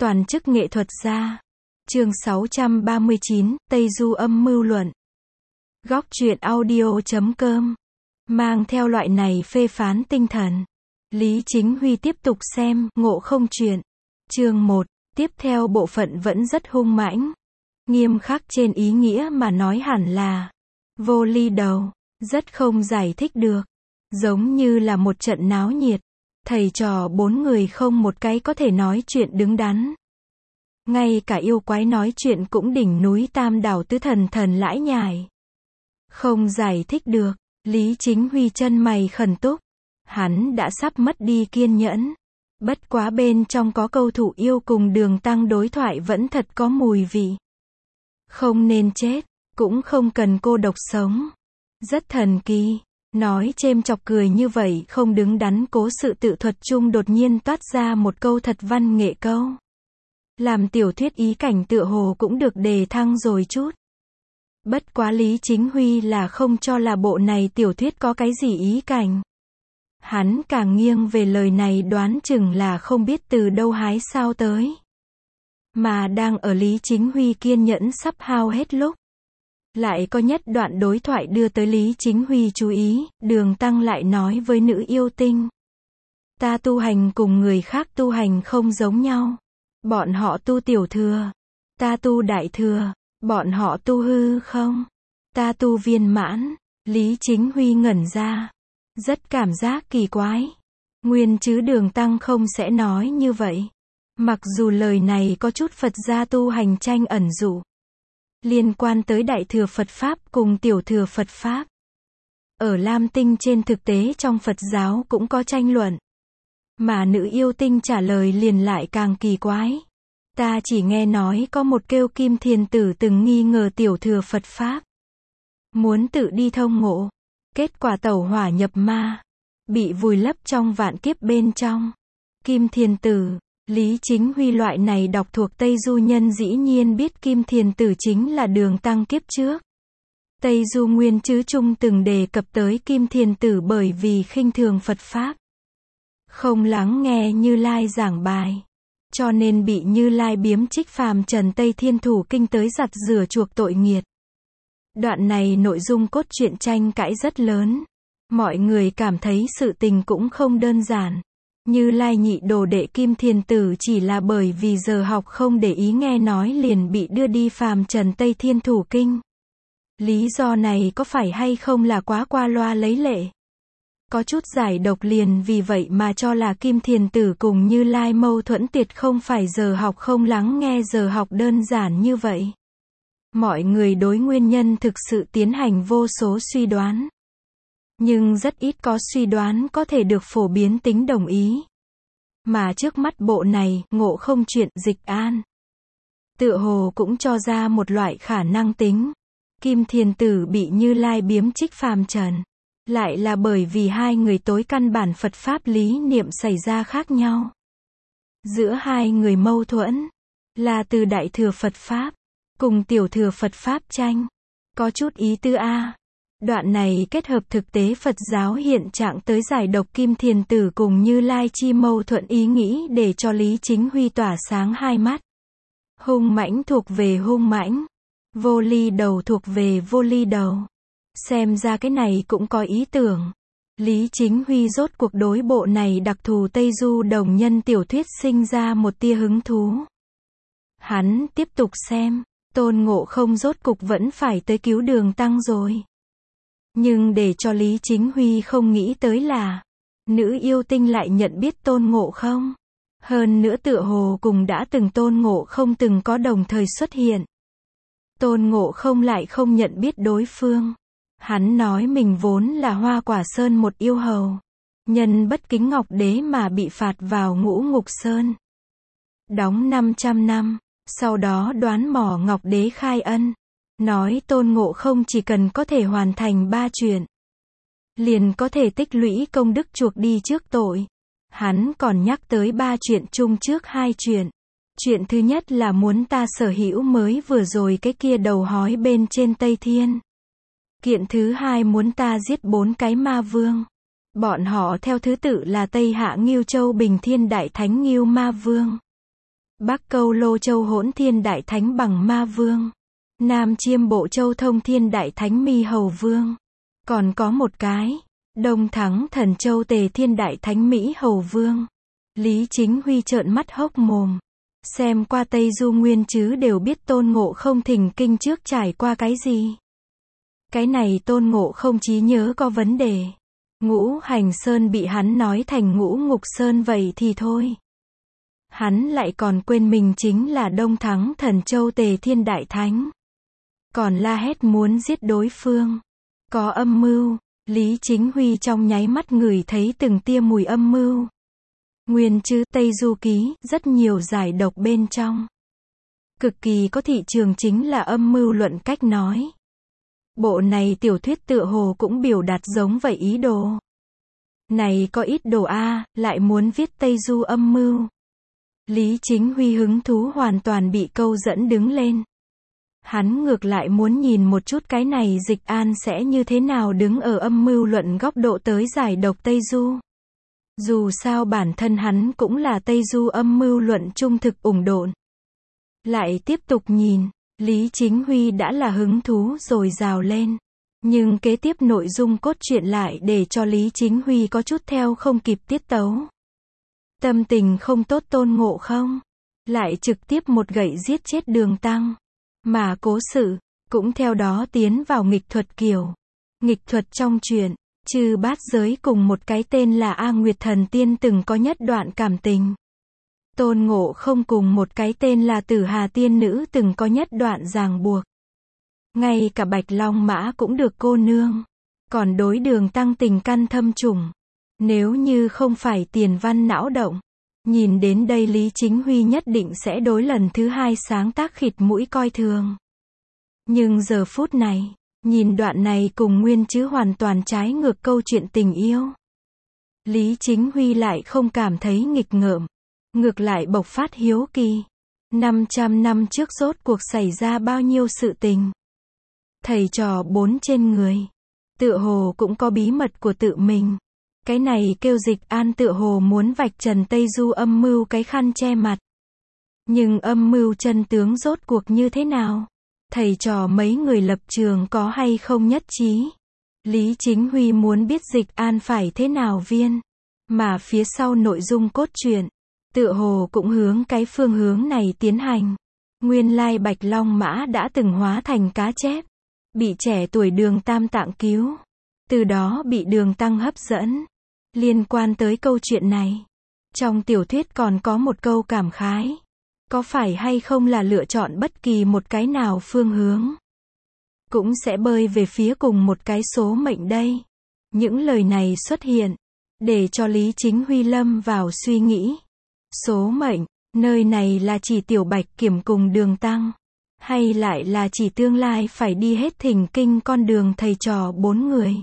Toàn chức nghệ thuật gia. Chương 639, Tây Du âm mưu luận. Góc truyện audio.com. Mang theo loại này phê phán tinh thần. Lý Chính Huy tiếp tục xem, Ngộ Không truyện. Chương 1, tiếp theo bộ phận vẫn rất hung mãnh. Nghiêm khắc trên ý nghĩa mà nói hẳn là vô ly đầu, rất không giải thích được. Giống như là một trận náo nhiệt. Thầy trò 4 người không một cái có thể nói chuyện đứng đắn. Ngay cả yêu quái nói chuyện cũng đỉnh núi Tam Đảo tứ thần thần lãi nhải. Không giải thích được, Lý Chính Huy chân mày khẩn túc. Hắn đã sắp mất đi kiên nhẫn. Bất quá bên trong có câu Thủ Yêu cùng Đường Tăng đối thoại vẫn thật có mùi vị. Không nên chết, cũng không cần cô độc sống. Rất thần kỳ. Nói chêm chọc cười như vậy không đứng đắn cố sự tự thuật chung đột nhiên toát ra một câu thật văn nghệ câu. Làm tiểu thuyết ý cảnh tựa hồ cũng được đề thăng rồi chút. Bất quá Lý Chính Huy là không cho là bộ này tiểu thuyết có cái gì ý cảnh. Hắn càng nghiêng về lời này đoán chừng là không biết từ đâu hái sao tới. Mà đang ở Lý Chính Huy kiên nhẫn sắp hao hết lúc. Lại có nhất đoạn đối thoại đưa tới Lý Chính Huy chú ý, Đường Tăng lại nói với nữ yêu tinh. Ta tu hành cùng người khác tu hành không giống nhau. Bọn họ tu tiểu thừa. Ta tu đại thừa. Bọn họ tu hư không. Ta tu viên mãn. Lý Chính Huy ngẩn ra. Rất cảm giác kỳ quái. Nguyên chứ Đường Tăng không sẽ nói như vậy. Mặc dù lời này có chút Phật gia tu hành tranh ẩn dụ. Liên quan tới Đại Thừa Phật Pháp cùng Tiểu Thừa Phật Pháp. Ở Lam Tinh trên thực tế trong Phật giáo cũng có tranh luận. Mà nữ yêu tinh trả lời liền lại càng kỳ quái. Ta chỉ nghe nói có một kêu Kim Thiền Tử từng nghi ngờ Tiểu Thừa Phật Pháp. Muốn tự đi thông ngộ. Kết quả tẩu hỏa nhập ma. Bị vùi lấp trong vạn kiếp bên trong. Kim Thiền Tử. Lý Chính Huy loại này đọc thuộc Tây Du nhân dĩ nhiên biết Kim Thiền Tử chính là Đường Tăng kiếp trước. Tây Du Nguyên chứ Trung từng đề cập tới Kim Thiền Tử bởi vì khinh thường Phật Pháp. Không lắng nghe Như Lai giảng bài. Cho nên bị Như Lai biếm trích phàm trần Tây Thiên Thủ Kinh tới giặt rửa chuộc tội nghiệt. Đoạn này nội dung cốt truyện tranh cãi rất lớn. Mọi người cảm thấy sự tình cũng không đơn giản. Như Lai nhị đồ đệ Kim Thiền Tử chỉ là bởi vì giờ học không để ý nghe nói liền bị đưa đi phàm trần Tây Thiên Thủ Kinh. Lý do này có phải hay không là quá qua loa lấy lệ? Có chút giải độc liền vì vậy mà cho là Kim Thiền Tử cùng Như Lai mâu thuẫn tuyệt không phải giờ học không lắng nghe giờ học đơn giản như vậy. Mọi người đối nguyên nhân thực sự tiến hành vô số suy đoán. Nhưng rất ít có suy đoán có thể được phổ biến tính đồng ý. Mà trước mắt bộ này, Ngộ Không truyện Dịch An. Tựa hồ cũng cho ra một loại khả năng tính. Kim Thiền Tử bị Như Lai biếm trích phàm trần. Lại là bởi vì hai người tối căn bản Phật Pháp lý niệm xảy ra khác nhau. Giữa hai người mâu thuẫn. Là từ Đại Thừa Phật Pháp. Cùng Tiểu Thừa Phật Pháp tranh. Có chút ý tứ a. Đoạn này kết hợp thực tế Phật giáo hiện trạng tới giải độc Kim Thiền Tử cùng Như Lai chi mâu thuẫn ý nghĩ để cho Lý Chính Huy tỏa sáng hai mắt. Hung mãnh thuộc về hung mãnh. Vô ly đầu thuộc về vô ly đầu. Xem ra cái này cũng có ý tưởng. Lý Chính Huy rốt cuộc đối bộ này đặc thù Tây Du đồng nhân tiểu thuyết sinh ra một tia hứng thú. Hắn tiếp tục xem. Tôn Ngộ Không rốt cục vẫn phải tới cứu Đường Tăng rồi. Nhưng để cho Lý Chính Huy không nghĩ tới là nữ yêu tinh lại nhận biết Tôn Ngộ Không. Hơn nữa tựa hồ cùng đã từng Tôn Ngộ Không từng có đồng thời xuất hiện. Tôn Ngộ Không lại không nhận biết đối phương. Hắn nói mình vốn là Hoa Quả Sơn một yêu hầu. Nhân bất kính Ngọc Đế mà bị phạt vào Ngũ Ngục Sơn. Đóng 500 năm. Sau đó đoán mò Ngọc Đế khai ân. Nói Tôn Ngộ Không chỉ cần có thể hoàn thành 3 chuyện. Liền có thể tích lũy công đức chuộc đi trước tội. Hắn còn nhắc tới 3 chuyện chung trước 2 chuyện. Chuyện thứ nhất là muốn ta sở hữu mới vừa rồi cái kia đầu hói bên trên Tây Thiên. Kiện thứ hai muốn ta giết 4 cái ma vương. Bọn họ theo thứ tự là Tây Hạ Ngưu Châu Bình Thiên Đại Thánh Ngưu Ma Vương. Bắc Câu Lô Châu Hỗn Thiên Đại Thánh Bằng Ma Vương. Nam Chiêm Bộ Châu Thông Thiên Đại Thánh Mi Hầu Vương. Còn có một cái. Đông Thắng Thần Châu Tề Thiên Đại Thánh Mỹ Hầu Vương. Lý Chính Huy trợn mắt hốc mồm. Xem qua Tây Du Nguyên chứ đều biết Tôn Ngộ Không thỉnh kinh trước trải qua cái gì. Cái này Tôn Ngộ Không trí nhớ có vấn đề. Ngũ Hành Sơn bị hắn nói thành Ngũ Ngục Sơn vậy thì thôi. Hắn lại còn quên mình chính là Đông Thắng Thần Châu Tề Thiên Đại Thánh. Còn la hét muốn giết đối phương. Có âm mưu. Lý Chính Huy trong nháy mắt ngửi thấy từng tia mùi âm mưu. Nguyên chứ Tây Du Ký, rất nhiều giải độc bên trong. Cực kỳ có thị trường chính là âm mưu luận cách nói. Bộ này tiểu thuyết tựa hồ cũng biểu đạt giống vậy ý đồ. Này có ít đồ a, lại muốn viết Tây Du âm mưu. Lý Chính Huy hứng thú hoàn toàn bị câu dẫn đứng lên. Hắn ngược lại muốn nhìn một chút cái này Dịch An sẽ như thế nào đứng ở âm mưu luận góc độ tới giải độc Tây Du. Dù sao bản thân hắn cũng là Tây Du âm mưu luận trung thực ủng độn. Lại tiếp tục nhìn, Lý Chính Huy đã là hứng thú rồi rào lên. Nhưng kế tiếp nội dung cốt truyện lại để cho Lý Chính Huy có chút theo không kịp tiết tấu. Tâm tình không tốt Tôn Ngộ Không lại trực tiếp một gậy giết chết Đường Tăng. Mà cố sự cũng theo đó tiến vào nghịch thuật kiểu. Nghịch thuật trong truyện, Chư Bát Giới cùng một cái tên là A Nguyệt Thần Tiên từng có nhất đoạn cảm tình. Tôn Ngộ Không cùng một cái tên là Tử Hà Tiên Nữ từng có nhất đoạn ràng buộc. Ngay cả Bạch Long Mã cũng được cô nương. Còn đối Đường Tăng tình căn thâm trùng. Nếu như không phải tiền văn não động. Nhìn đến đây Lý Chính Huy nhất định sẽ đối lần thứ hai sáng tác khịt mũi coi thường. Nhưng giờ phút này, nhìn đoạn này cùng nguyên chứ hoàn toàn trái ngược câu chuyện tình yêu. Lý Chính Huy lại không cảm thấy nghịch ngợm. Ngược lại bộc phát hiếu kỳ. 500 năm trước rốt cuộc xảy ra bao nhiêu sự tình. Thầy trò 4 trên người. Tựa hồ cũng có bí mật của tự mình. Cái này kêu Dịch An tựa hồ muốn vạch trần Tây Du âm mưu cái khăn che mặt. Nhưng âm mưu chân tướng rốt cuộc như thế nào? Thầy trò mấy người lập trường có hay không nhất trí? Lý Chính Huy muốn biết Dịch An phải thế nào viên. Mà phía sau nội dung cốt truyện, tựa hồ cũng hướng cái phương hướng này tiến hành. Nguyên lai Bạch Long Mã đã từng hóa thành cá chép. Bị trẻ tuổi Đường Tam Tạng cứu. Từ đó bị Đường Tăng hấp dẫn. Liên quan tới câu chuyện này, trong tiểu thuyết còn có một câu cảm khái. Có phải hay không là lựa chọn bất kỳ một cái nào phương hướng, cũng sẽ bơi về phía cùng một cái số mệnh đây. Những lời này xuất hiện, để cho Lý Chính Huy lâm vào suy nghĩ. Số mệnh, nơi này là chỉ Tiểu Bạch Kiểm cùng Đường Tăng, hay lại là chỉ tương lai phải đi hết thỉnh kinh con đường thầy trò 4 người.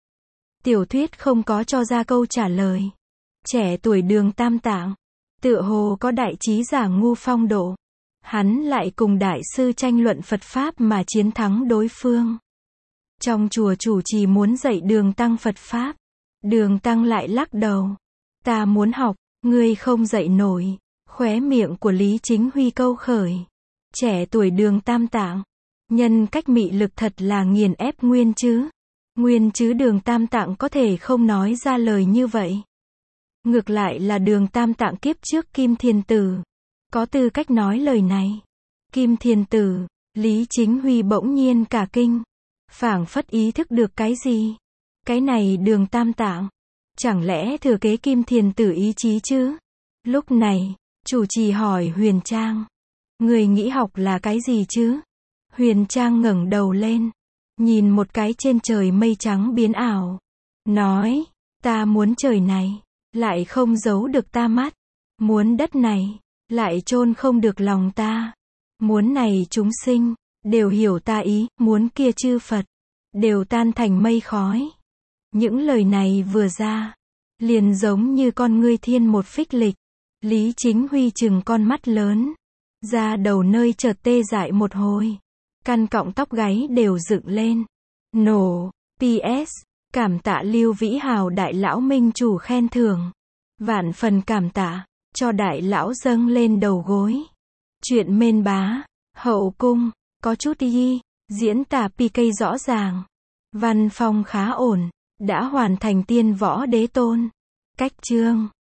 Tiểu thuyết không có cho ra câu trả lời. Trẻ tuổi Đường Tam Tạng, tựa hồ có đại trí giả ngu phong độ. Hắn lại cùng đại sư tranh luận Phật Pháp mà chiến thắng đối phương. Trong chùa chủ trì muốn dạy Đường Tăng Phật Pháp. Đường Tăng lại lắc đầu. Ta muốn học, ngươi không dạy nổi. Khóe miệng của Lý Chính Huy câu khởi. Trẻ tuổi Đường Tam Tạng, nhân cách mị lực thật là nghiền ép nguyên chứ. Nguyên chứ Đường Tam Tạng có thể không nói ra lời như vậy. Ngược lại là Đường Tam Tạng kiếp trước Kim Thiền Tử có tư cách nói lời này. Kim Thiền Tử, Lý Chính Huy bỗng nhiên cả kinh. Phảng phất ý thức được cái gì. Cái này Đường Tam Tạng, chẳng lẽ thừa kế Kim Thiền Tử ý chí chứ? Lúc này, chủ trì hỏi Huyền Trang. Người nghĩ học là cái gì chứ? Huyền Trang ngẩng đầu lên. Nhìn một cái trên trời mây trắng biến ảo. Nói, ta muốn trời này, lại không giấu được ta mắt. Muốn đất này, lại chôn không được lòng ta. Muốn này chúng sinh, đều hiểu ta ý, muốn kia chư Phật, đều tan thành mây khói. Những lời này vừa ra, liền giống như con ngươi thiên một phích lịch. Lý Chính Huy chừng con mắt lớn, da đầu nơi chợt tê dại một hồi. Căn cọng tóc gáy đều dựng lên. Nổ. PS. Cảm tạ Lưu Vĩ Hào đại lão minh chủ khen thưởng. Vạn phần cảm tạ. Cho đại lão dâng lên đầu gối. Chuyện Mên Bá, hậu cung, có chút y, diễn tả PK rõ ràng. Văn phong khá ổn, đã hoàn thành tiên võ đế tôn. Cách chương